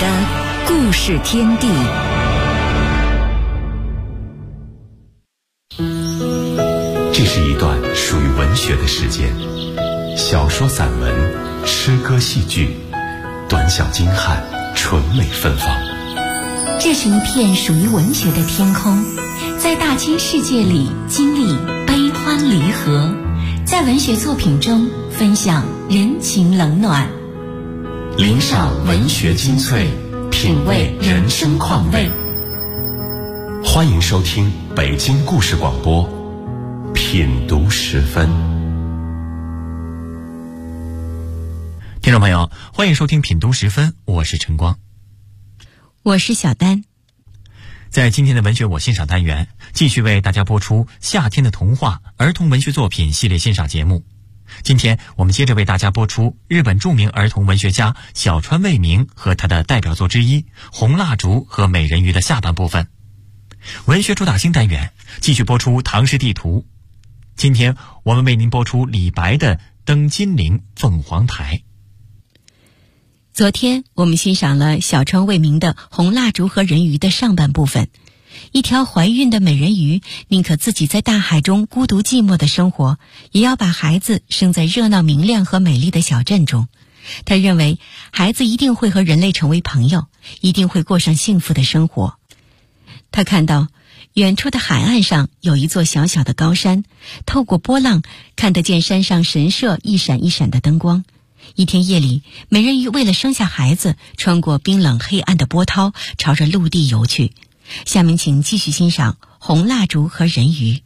的故事天地。 这是一段属于文学的时间，小说、散文、诗歌、戏剧，短小精悍，纯美芬芳。 这是一片属于文学的天空，在大千世界里经历悲欢离合，在文学作品中分享人情冷暖， 领赏文学精粹，品味人生况味。欢迎收听北京故事广播品读时分。 听众朋友，欢迎收听品读时分，我是晨光， 我是小丹。 在今天的文学我欣赏单元，继续为大家播出夏天的童话儿童文学作品系列欣赏节目。今天我们接着为大家播出日本著名儿童文学家小川卫明和他的代表作之一《红蜡烛和美人鱼》的下半部分。文学主打新单元继续播出唐诗地图。今天我们为您播出李白的《登金陵凤凰台》。 昨天我们欣赏了小川卫明的《红蜡烛和人鱼》的上半部分。一条怀孕的美人鱼宁可自己在大海中孤独寂寞的生活，也要把孩子生在热闹明亮和美丽的小镇中。他认为孩子一定会和人类成为朋友，一定会过上幸福的生活。他看到远处的海岸上有一座小小的高山，透过波浪看得见山上神社一闪一闪的灯光。一天夜里，美人鱼为了生下孩子，穿过冰冷黑暗的波涛，朝着陆地游去。下面请继续欣赏《红蜡烛和人鱼》。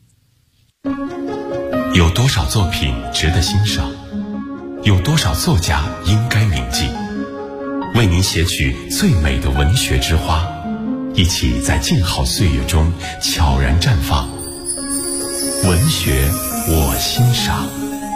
有多少作品值得欣赏？有多少作家应该铭记？为您写取最美的文学之花，一起在静好岁月中悄然绽放。文学我欣赏。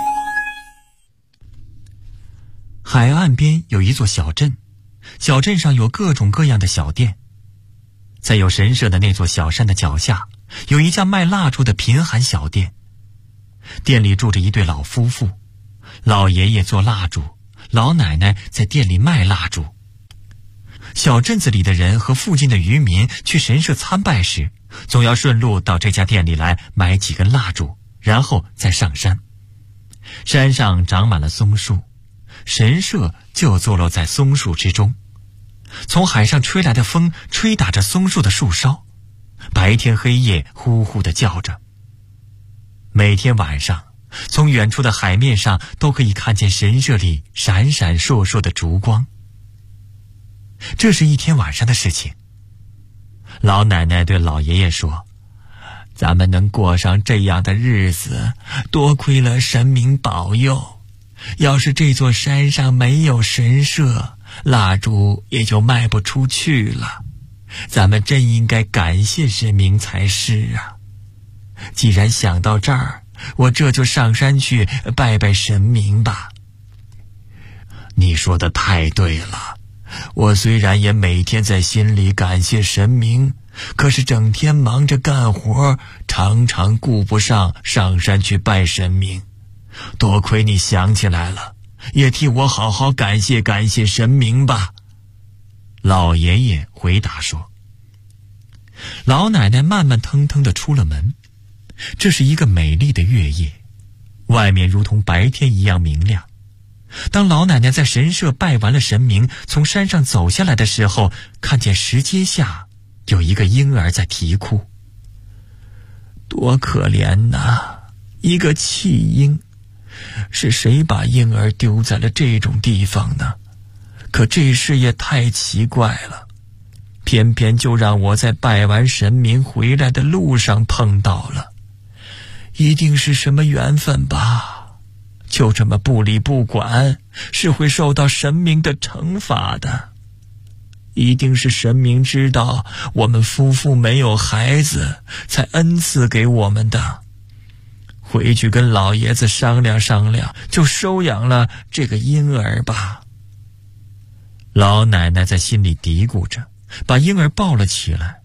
海岸边有一座小镇，小镇上有各种各样的小店。在有神社的那座小山的脚下，有一家卖蜡烛的贫寒小店。店里住着一对老夫妇，老爷爷做蜡烛，老奶奶在店里卖蜡烛。小镇子里的人和附近的渔民去神社参拜时，总要顺路到这家店里来买几根蜡烛，然后再上山。山上长满了松树，神社就坐落在松树之中。从海上吹来的风吹打着松树的树梢，白天黑夜呼呼地叫着。每天晚上，从远处的海面上都可以看见神社里闪闪烁烁的烛光。这是一天晚上的事情。老奶奶对老爷爷说：“咱们能过上这样的日子，多亏了神明保佑。要是这座山上没有神社，蜡烛也就卖不出去了。咱们真应该感谢神明才是啊！既然想到这儿，我这就上山去拜拜神明吧。”你说的太对了，我虽然也每天在心里感谢神明，可是整天忙着干活，常常顾不上上山去拜神明。多亏你想起来了，也替我好好感谢感谢神明吧。老爷爷回答说。老奶奶慢慢腾腾地出了门。这是一个美丽的月夜，外面如同白天一样明亮。当老奶奶在神社拜完了神明，从山上走下来的时候，看见石阶下有一个婴儿在啼哭。多可怜呐，一个弃婴。是谁把婴儿丢在了这种地方呢？可这事也太奇怪了，偏偏就让我在拜完神明回来的路上碰到了。一定是什么缘分吧，就这么不理不管，是会受到神明的惩罚的。一定是神明知道我们夫妇没有孩子，才恩赐给我们的。回去跟老爷子商量商量，就收养了这个婴儿吧。老奶奶在心里嘀咕着，把婴儿抱了起来。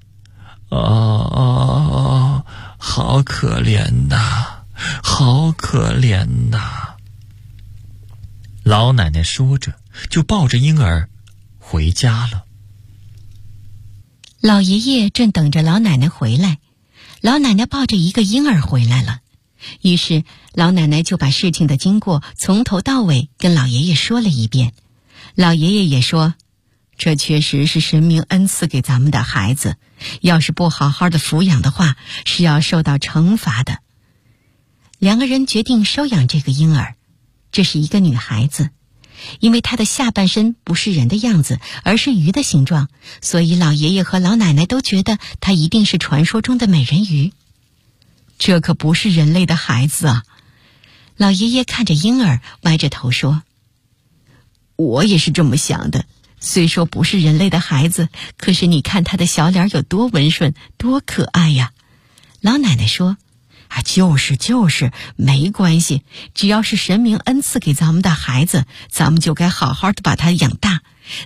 好可怜呐，好可怜呐。老奶奶说着，就抱着婴儿回家了。 老爷爷正等着老奶奶回来，老奶奶抱着一个婴儿回来了。于是老奶奶就把事情的经过从头到尾跟老爷爷说了一遍。老爷爷也说，这确实是神明恩赐给咱们的孩子，要是不好好的抚养的话，是要受到惩罚的。两个人决定收养这个婴儿，这是一个女孩子。因为她的下半身不是人的样子，而是鱼的形状，所以老爷爷和老奶奶都觉得她一定是传说中的美人鱼。这可不是人类的孩子啊！老爷爷看着婴儿，歪着头说，我也是这么想的，虽说不是人类的孩子，可是你看他的小脸有多温顺，多可爱呀。老奶奶说，就是没关系，只要是神明恩赐给咱们的孩子，咱们就该好好的把他养大，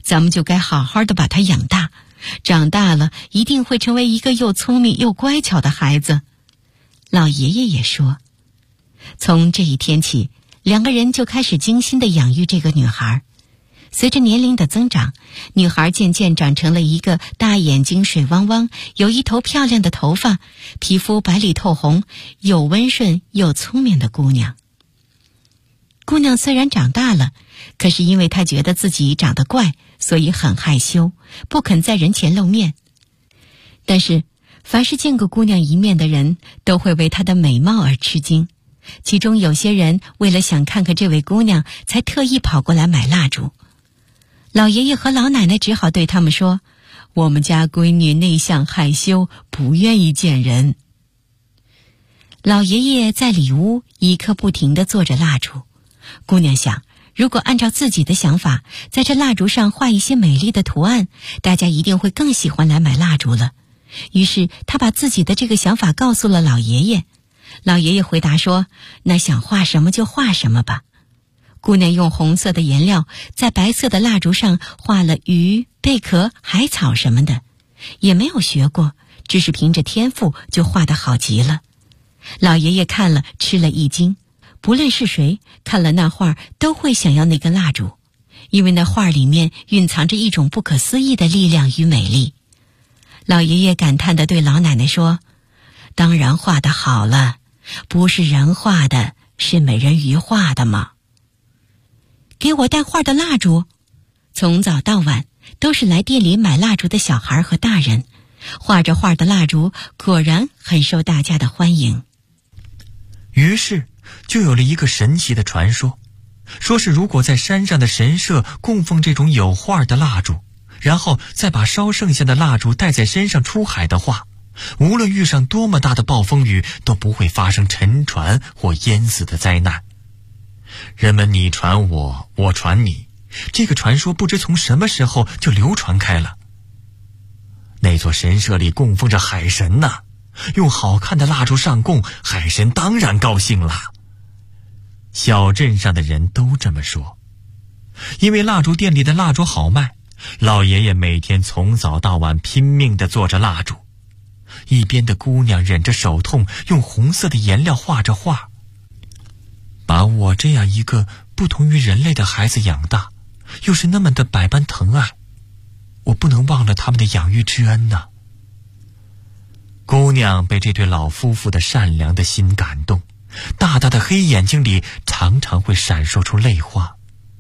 长大了一定会成为一个又聪明又乖巧的孩子。老爷爷也说，从这一天起，两个人就开始精心的养育这个女孩。随着年龄的增长，女孩渐渐长成了一个大眼睛水汪汪，有一头漂亮的头发，皮肤白里透红，又温顺又聪明的姑娘。姑娘虽然长大了，可是因为她觉得自己长得怪，所以很害羞，不肯在人前露面。但是凡是见过姑娘一面的人都会为她的美貌而吃惊，其中有些人为了想看看这位姑娘，才特意跑过来买蜡烛。老爷爷和老奶奶只好对他们说，我们家闺女内向害羞，不愿意见人。老爷爷在里屋一刻不停地做着蜡烛。姑娘想，如果按照自己的想法，在这蜡烛上画一些美丽的图案，大家一定会更喜欢来买蜡烛了。于是她把自己的这个想法告诉了老爷爷。老爷爷回答说，那想画什么就画什么吧。姑娘用红色的颜料在白色的蜡烛上画了鱼、贝壳、海草什么的，也没有学过，只是凭着天赋就画得好极了。老爷爷看了吃了一惊，不论是谁看了那画都会想要那根蜡烛，因为那画里面蕴藏着一种不可思议的力量与美丽。老爷爷感叹地对老奶奶说，当然画得好了，不是人画的，是美人鱼画的嘛。给我带画的蜡烛。从早到晚都是来店里买蜡烛的小孩和大人，画着画的蜡烛果然很受大家的欢迎。 于是就有了一个神奇的传说，说是如果在山上的神社供奉这种有画的蜡烛，然后再把烧剩下的蜡烛带在身上出海的话，无论遇上多么大的暴风雨，都不会发生沉船或淹死的灾难。人们你传我，我传你，这个传说不知从什么时候就流传开了。那座神社里供奉着海神呢，用好看的蜡烛上供，海神当然高兴了。小镇上的人都这么说。因为蜡烛店里的蜡烛好卖，老爷爷每天从早到晚拼命地做着蜡烛，一边的姑娘忍着手痛，用红色的颜料画着画。把我这样一个不同于人类的孩子养大，又是那么的百般疼爱，我不能忘了他们的养育之恩呐。姑娘被这对老夫妇的善良的心感动，大大的黑眼睛里常常会闪烁出泪花。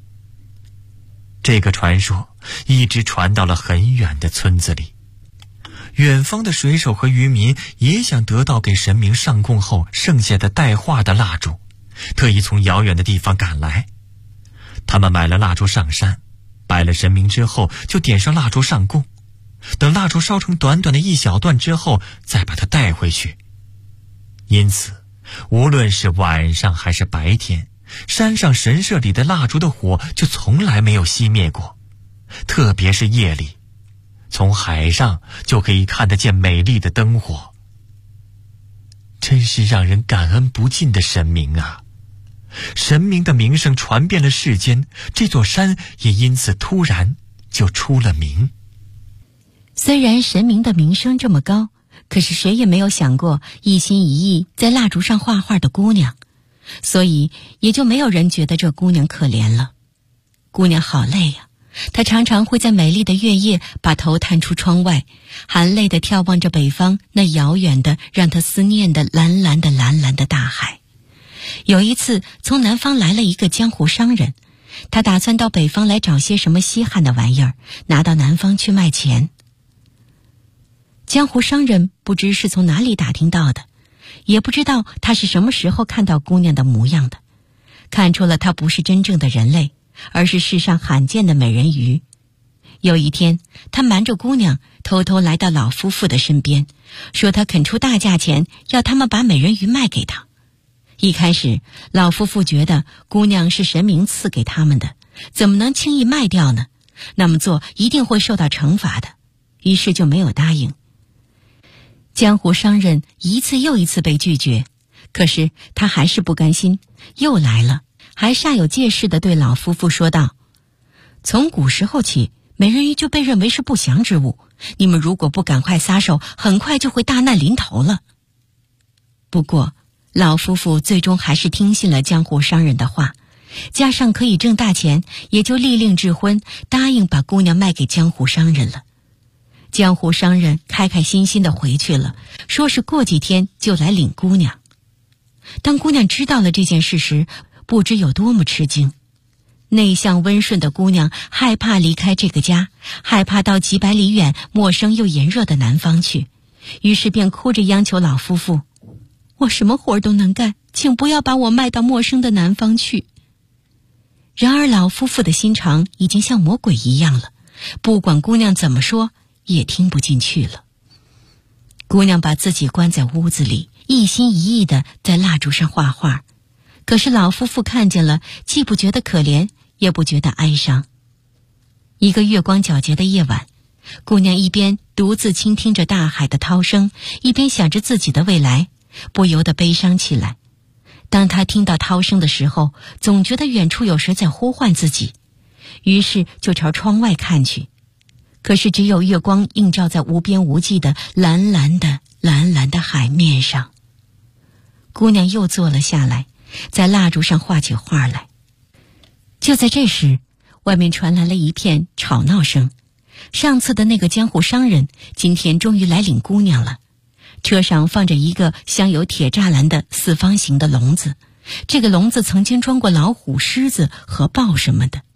这个传说一直传到了很远的村子里，远方的水手和渔民也想得到给神明上供后剩下的带画的蜡烛，特意从遥远的地方赶来。他们买了蜡烛上山，拜了神明之后就点上蜡烛上供，等蜡烛烧成短短的一小段之后再把它带回去。因此无论是晚上还是白天，山上神社里的蜡烛的火就从来没有熄灭过，特别是夜里，从海上就可以看得见美丽的灯火。真是让人感恩不尽的神明啊！神明的名声传遍了世间，这座山也因此突然就出了名。 虽然神明的名声这么高，可是谁也没有想过一心一意在蜡烛上画画的姑娘，所以也就没有人觉得这姑娘可怜了。姑娘好累呀， 她常常会在美丽的月夜把头探出窗外，含泪地眺望着北方那遥远的让她思念的蓝蓝的大海。有一次，从南方来了一个江湖商人，他打算到北方来找些什么稀罕的玩意儿，拿到南方去卖钱。江湖商人不知是从哪里打听到的，也不知道他是什么时候看到姑娘的模样的，看出了她不是真正的人类，而是世上罕见的美人鱼。有一天，他瞒着姑娘，偷偷来到老夫妇的身边，说他肯出大价钱，要他们把美人鱼卖给他。一开始，老夫妇觉得姑娘是神明赐给他们的，怎么能轻易卖掉呢？那么做一定会受到惩罚的，于是就没有答应。江湖商人一次又一次被拒绝，可是他还是不甘心，又来了，还煞有介事地对老夫妇说道：从古时候起，美人鱼就被认为是不祥之物，你们如果不赶快撒手，很快就会大难临头了。不过老夫妇最终还是听信了江湖商人的话，加上可以挣大钱，也就立令智婚，答应把姑娘卖给江湖商人了。江湖商人开开心心地回去了，说是过几天就来领姑娘。当姑娘知道了这件事时，不知有多么吃惊。内向温顺的姑娘害怕离开这个家，害怕到几百里远陌生又炎热的南方去，于是便哭着央求老夫妇：我什么活都能干，请不要把我卖到陌生的南方去。然而老夫妇的心肠已经像魔鬼一样了，不管姑娘怎么说也听不进去了。姑娘把自己关在屋子里，一心一意地在蜡烛上画画，可是老夫妇看见了，既不觉得可怜，也不觉得哀伤。一个月光皎洁的夜晚，姑娘一边独自倾听着大海的涛声，一边想着自己的未来，不由得悲伤起来。当她听到涛声的时候，总觉得远处有谁在呼唤自己，于是就朝窗外看去。可是只有月光映照在无边无际的蓝蓝的海面上。姑娘又坐了下来，在蜡烛上画起画来。就在这时，外面传来了一片吵闹声。上次的那个江湖商人今天终于来领姑娘了。车上放着一个镶有铁栅栏的四方形的笼子，这个笼子曾经装过老虎、狮子和豹什么的。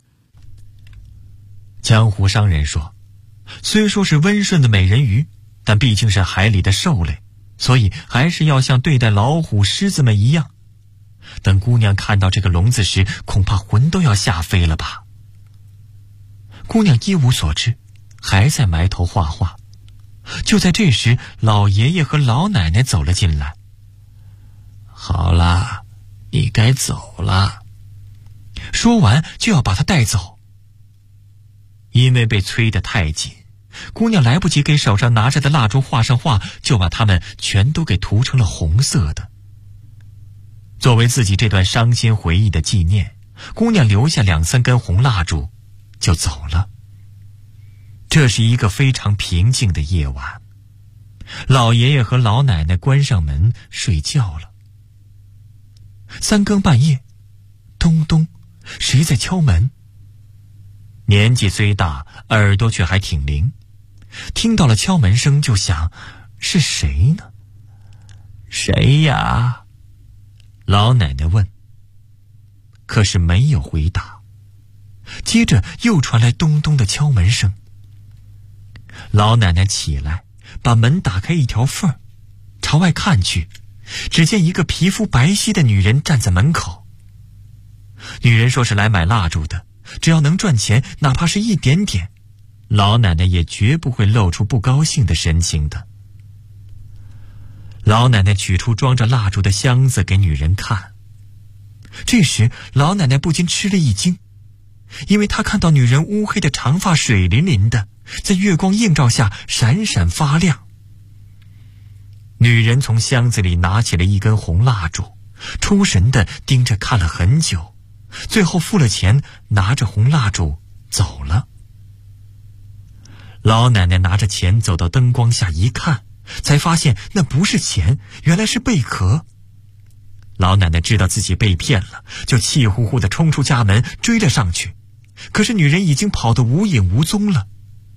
江湖商人说，虽说是温顺的美人鱼，但毕竟是海里的兽类，所以还是要像对待老虎、狮子们一样。等姑娘看到这个笼子时，恐怕魂都要吓飞了吧。姑娘一无所知，还在埋头画画。就在这时，老爷爷和老奶奶走了进来。好啦，你该走了。说完就要把她带走。因为被催得太紧，姑娘来不及给手上拿着的蜡烛画上画，就把它们全都给涂成了红色的。作为自己这段伤心回忆的纪念，姑娘留下2-3根红蜡烛就走了。这是一个非常平静的夜晚，老爷爷和老奶奶关上门睡觉了。3更半夜，咚咚，谁在敲门？年纪虽大，耳朵却还挺灵，听到了敲门声就想，是谁呢？谁呀？老奶奶问。可是没有回答。接着又传来咚咚的敲门声。老奶奶起来，把门打开一条缝，朝外看去，只见一个皮肤白皙的女人站在门口。女人说是来买蜡烛的，只要能赚钱，哪怕是一点点，老奶奶也绝不会露出不高兴的神情的。老奶奶取出装着蜡烛的箱子给女人看。这时老奶奶不禁吃了一惊，因为她看到女人乌黑的长发水灵灵的，在月光映照下闪闪发亮。女人从箱子里拿起了一根红蜡烛，出神地盯着看了很久，最后付了钱，拿着红蜡烛走了。老奶奶拿着钱走到灯光下一看，才发现那不是钱，原来是贝壳。老奶奶知道自己被骗了，就气呼呼地冲出家门追了上去。 可是女人已经跑得无影无踪了。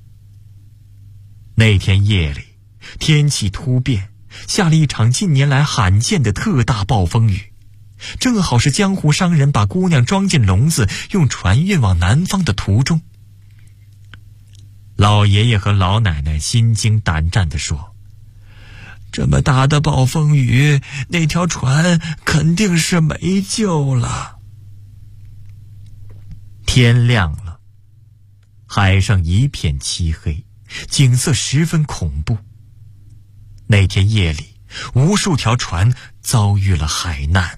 那天夜里，天气突变，下了一场近年来罕见的特大暴风雨，正好是江湖商人把姑娘装进笼子，用船运往南方的途中。老爷爷和老奶奶心惊胆战地说：“这么大的暴风雨，那条船肯定是没救了。”天亮了，海上一片漆黑，景色十分恐怖。那天夜里，无数条船遭遇了海难。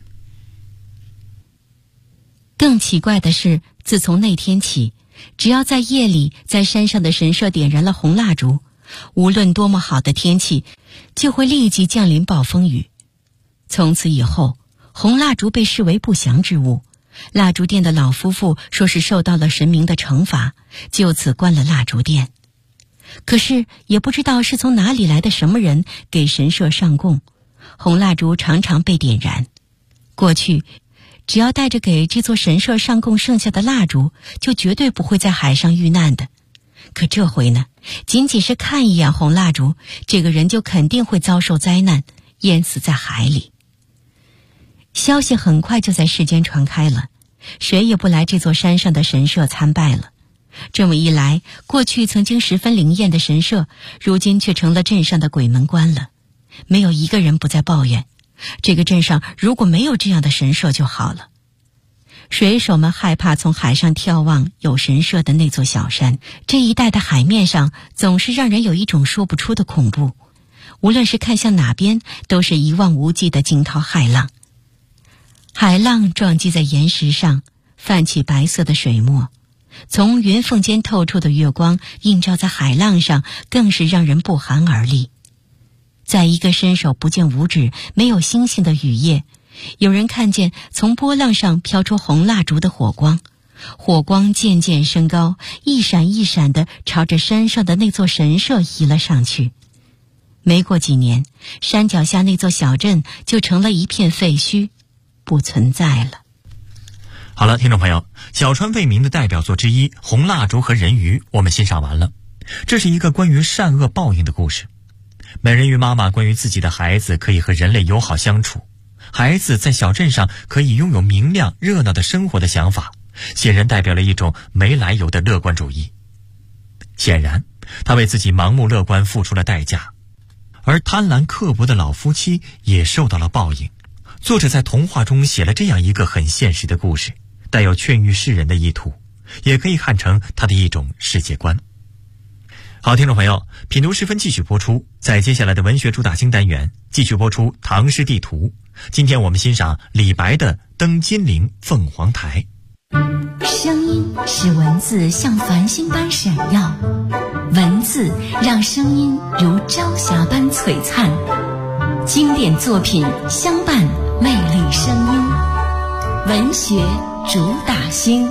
更奇怪的是，自从那天起，只要在夜里在山上的神社点燃了红蜡烛，无论多么好的天气，就会立即降临暴风雨。从此以后，红蜡烛被视为不祥之物，蜡烛店的老夫妇说是受到了神明的惩罚，就此关了蜡烛店。可是也不知道是从哪里来的什么人给神社上供，红蜡烛常常被点燃。过去只要带着给这座神社上供剩下的蜡烛，就绝对不会在海上遇难的。可这回呢，仅仅是看一眼红蜡烛，这个人就肯定会遭受灾难，淹死在海里。消息很快就在世间传开了，谁也不来这座山上的神社参拜了。这么一来，过去曾经十分灵验的神社，如今却成了镇上的鬼门关了。没有一个人不再抱怨，这个镇上如果没有这样的神社就好了。水手们害怕从海上眺望有神社的那座小山，这一带的海面上总是让人有一种说不出的恐怖，无论是看向哪边，都是一望无际的惊涛骇浪。海浪撞击在岩石上，泛起白色的水墨，从云缝间透出的月光映照在海浪上，更是让人不寒而栗。在一个伸手不见五指、没有星星的雨夜，有人看见从波浪上飘出红蜡烛的火光，火光渐渐升高，一闪一闪地朝着山上的那座神社移了上去。没过几年，山脚下那座小镇就成了一片废墟，不存在了。 好了，听众朋友，小川卫民的代表作之一《红蜡烛和人鱼》我们欣赏完了。这是一个关于善恶报应的故事。美人鱼妈妈关于自己的孩子可以和人类友好相处，孩子在小镇上可以拥有明亮热闹的生活的想法，显然代表了一种没来由的乐观主义。显然，他为自己盲目乐观付出了代价，而贪婪刻薄的老夫妻也受到了报应。作者在童话中写了这样一个很现实的故事，带有劝喻世人的意图，也可以看成他的一种世界观。好，听众朋友，品读时分继续播出，在接下来的文学主打新单元继续播出唐诗地图。今天我们欣赏李白的《登金陵凤凰台》。 声音使文字像繁星般闪耀，文字让声音如朝霞般璀璨，经典作品相伴魅力声音，文学主打星。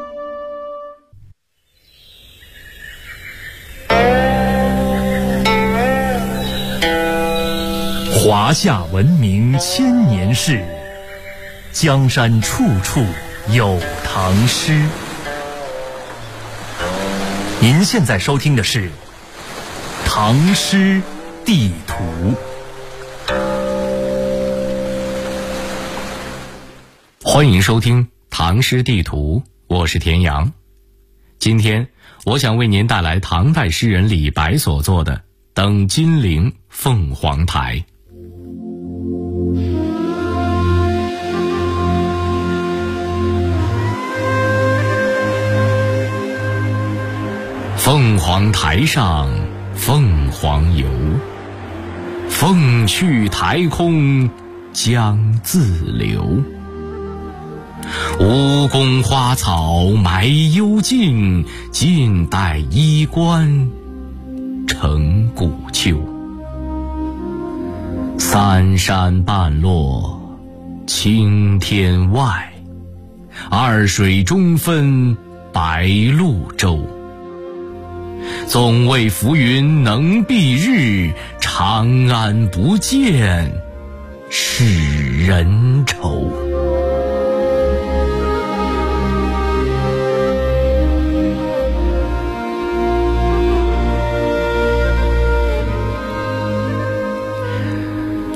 华夏文明千年事，江山处处有唐诗。您现在收听的是《唐诗地图》。欢迎收听《唐诗地图》，我是田阳。今天我想为您带来唐代诗人李白所作的《登金陵凤凰台》。凤凰台上凤凰游，凤去台空江自流。吴宫花草埋幽径，晋代衣冠成古丘。三山半落青天外，二水中分白鹭洲。总为浮云能蔽日，长安不见使人愁。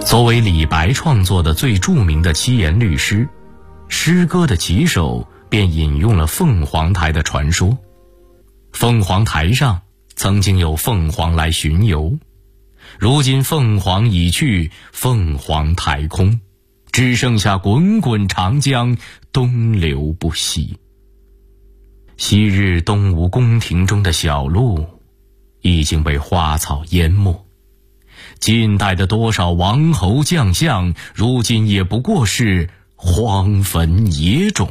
作为李白创作的最著名的七言律诗，诗歌的起首便引用了凤凰台的传说。凤凰台上曾经有凤凰来巡游，如今凤凰已去，凤凰台空，只剩下滚滚长江东流不息。昔日东吴宫廷中的小路已经被花草淹没，近代的多少王侯将相，如今也不过是荒坟野冢。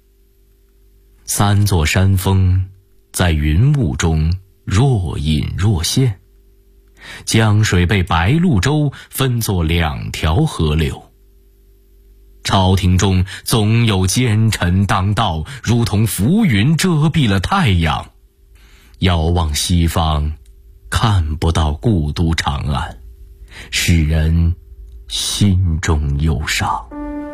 三座山峰在云雾中若隐若现，江水被白鹭洲分作2条河流。朝廷中总有奸臣当道，如同浮云遮蔽了太阳。遥望西方，看不到故都长安，使人心中忧伤。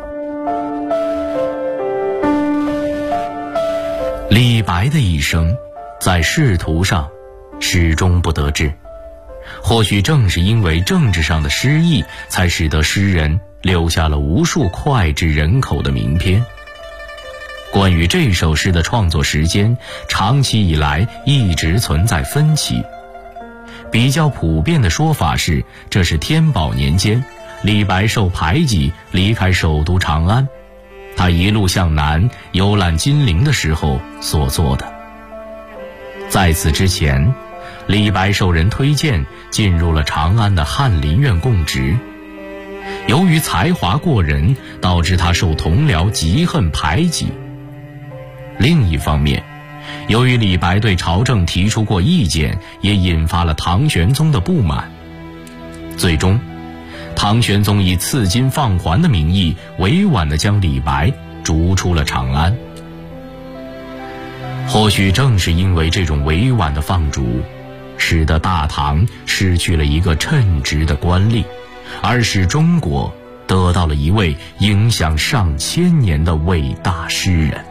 李白的一生在仕途上始终不得志，或许正是因为政治上的失意，才使得诗人留下了无数脍炙人口的名篇。关于这首诗的创作时间，长期以来一直存在分歧。比较普遍的说法是，这是天宝年间李白受排挤离开首都长安，他一路向南游览金陵的时候所做的。在此之前，李白受人推荐进入了长安的翰林院供职。由于才华过人，导致他受同僚嫉恨排挤。另一方面，由于李白对朝政提出过意见，也引发了唐玄宗的不满。最终，唐玄宗以赐金放还的名义，委婉地将李白逐出了长安。或许正是因为这种委婉的放逐，使得大唐失去了一个称职的官吏，而使中国得到了一位影响上千年的伟大诗人。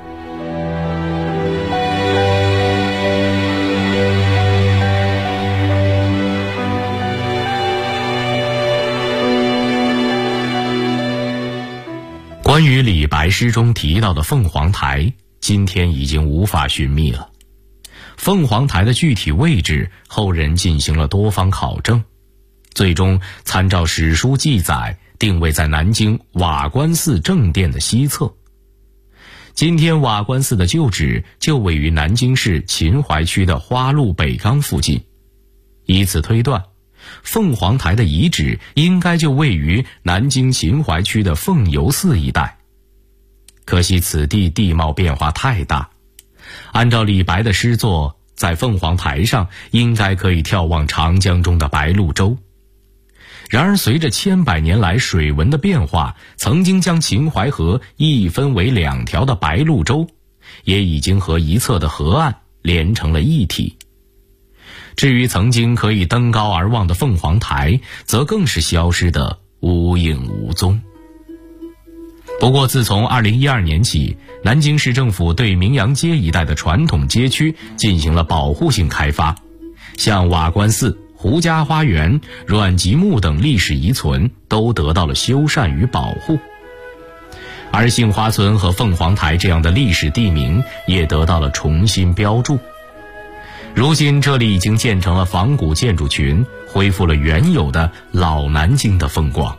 关于李白诗中提到的凤凰台，今天已经无法寻觅了。凤凰台的具体位置，后人进行了多方考证，最终参照史书记载，定位在南京瓦官寺正殿的西侧。今天瓦官寺的旧址就位于南京市秦淮区的花路北岗附近，以此推断，凤凰台的遗址应该就位于南京秦淮区的凤游寺一带。可惜此地地貌变化太大，按照李白的诗作，在凤凰台上应该可以眺望长江中的白鹭洲。然而随着千百年来水文的变化，曾经将秦淮河一分为2条的白鹭洲，也已经和一侧的河岸连成了一体。至于曾经可以登高而望的凤凰台，则更是消失得无影无踪。不过自从2012年起，南京市政府对明阳街一带的传统街区进行了保护性开发，像瓦官寺、胡家花园、阮籍墓等历史遗存都得到了修缮与保护。而杏花村和凤凰台这样的历史地名也得到了重新标注。如今这里已经建成了仿古建筑群，恢复了原有的老南京的风光。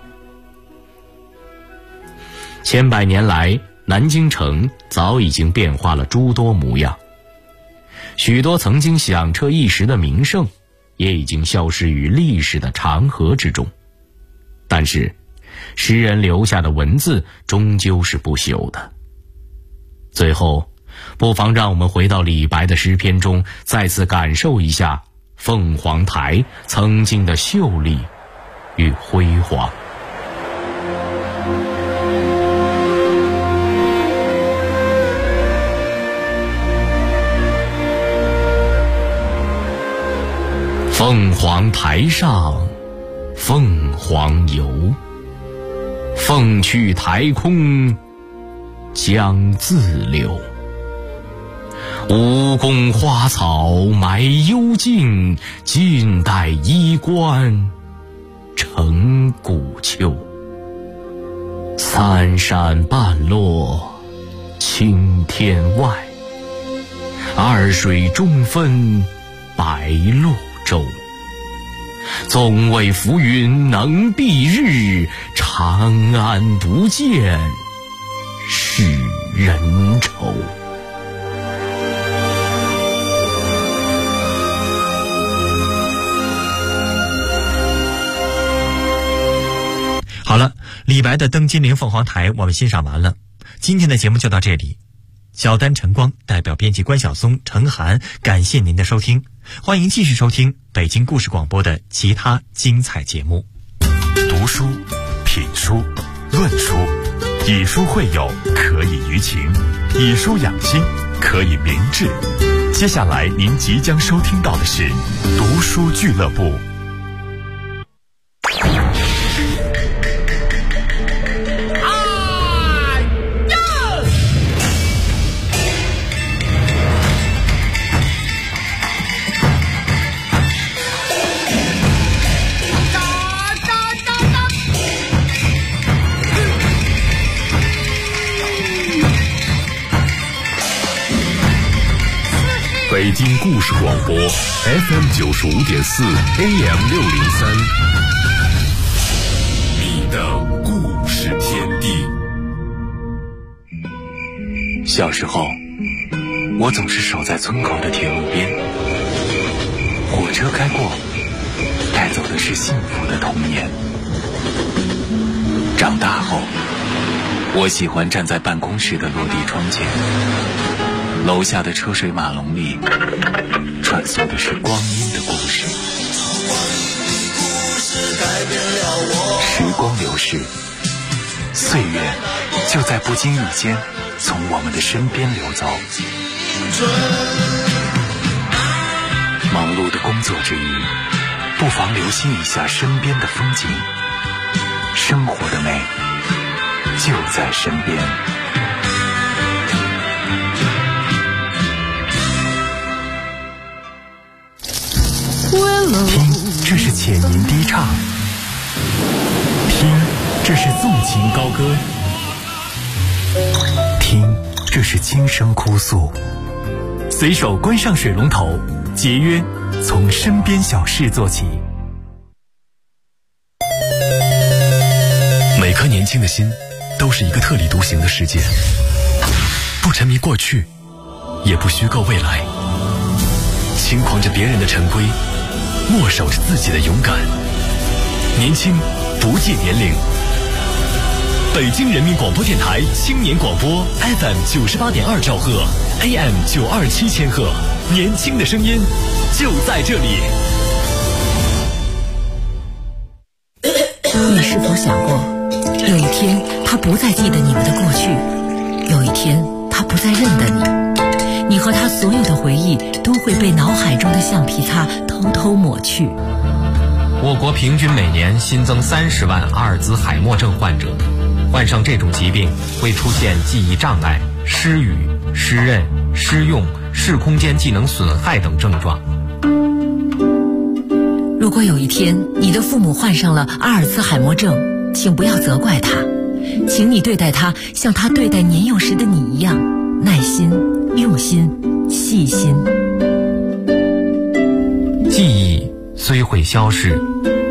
千百年来，南京城早已经变化了诸多模样，许多曾经响彻一时的名胜也已经消失于历史的长河之中。但是诗人留下的文字终究是不朽的。最后，不妨让我们回到李白的诗篇中，再次感受一下凤凰台曾经的秀丽与辉煌。凤凰台上凤凰游，凤去台空江自流。吴宫花草埋幽径，晋代衣冠成成古丘。三山半落青天外，二水中分白鹭洲。纵谓浮云能蔽日，长安不见使人愁。 好了，李白的《登金陵凤凰台》我们欣赏完了，今天的节目就到这里。小丹晨光代表编辑关晓松、陈涵，感谢您的收听，欢迎继续收听北京故事广播的其他精彩节目。 读书、品书、论书，以书会友，可以娱情；以书养心，可以明志。接下来您即将收听到的是读书俱乐部。北京故事广播 FM 95.4 AM 603，你的故事天地。 小时候，我总是守在村口的铁路边，火车开过，带走的是幸福的童年。长大后，我喜欢站在办公室的落地窗前，楼下的车水马龙里传送的是光阴的故事。时光流逝，岁月就在不经意间从我们的身边流走。忙碌的工作之余，不妨留心一下身边的风景，生活的美就在身边。听，这是浅吟低唱；听，这是纵情高歌；听，这是轻声哭诉。随手关上水龙头，节约从身边小事做起。 每颗年轻的心都是一个特立独行的世界，不沉迷过去，也不虚构未来，轻狂着别人的陈规，默守着自己的勇敢。年轻不计年龄。北京人民广播电台青年广播 FM 98.2兆赫 AM 927千赫，年轻的声音就在这里。 你是否想过，有一天他不再记得你们的过去，有一天他不再认得你，你和他所有的回忆都会被脑海中的橡皮擦偷偷抹去。 我国平均每年新增30万阿尔兹海默症患者，患上这种疾病会出现记忆障碍、失语、失认、失用、视空间技能损害等症状。 如果有一天你的父母患上了阿尔兹海默症，请不要责怪他，请你对待他像他对待年幼时的你一样，耐心、用心、细心。 记忆虽会消逝，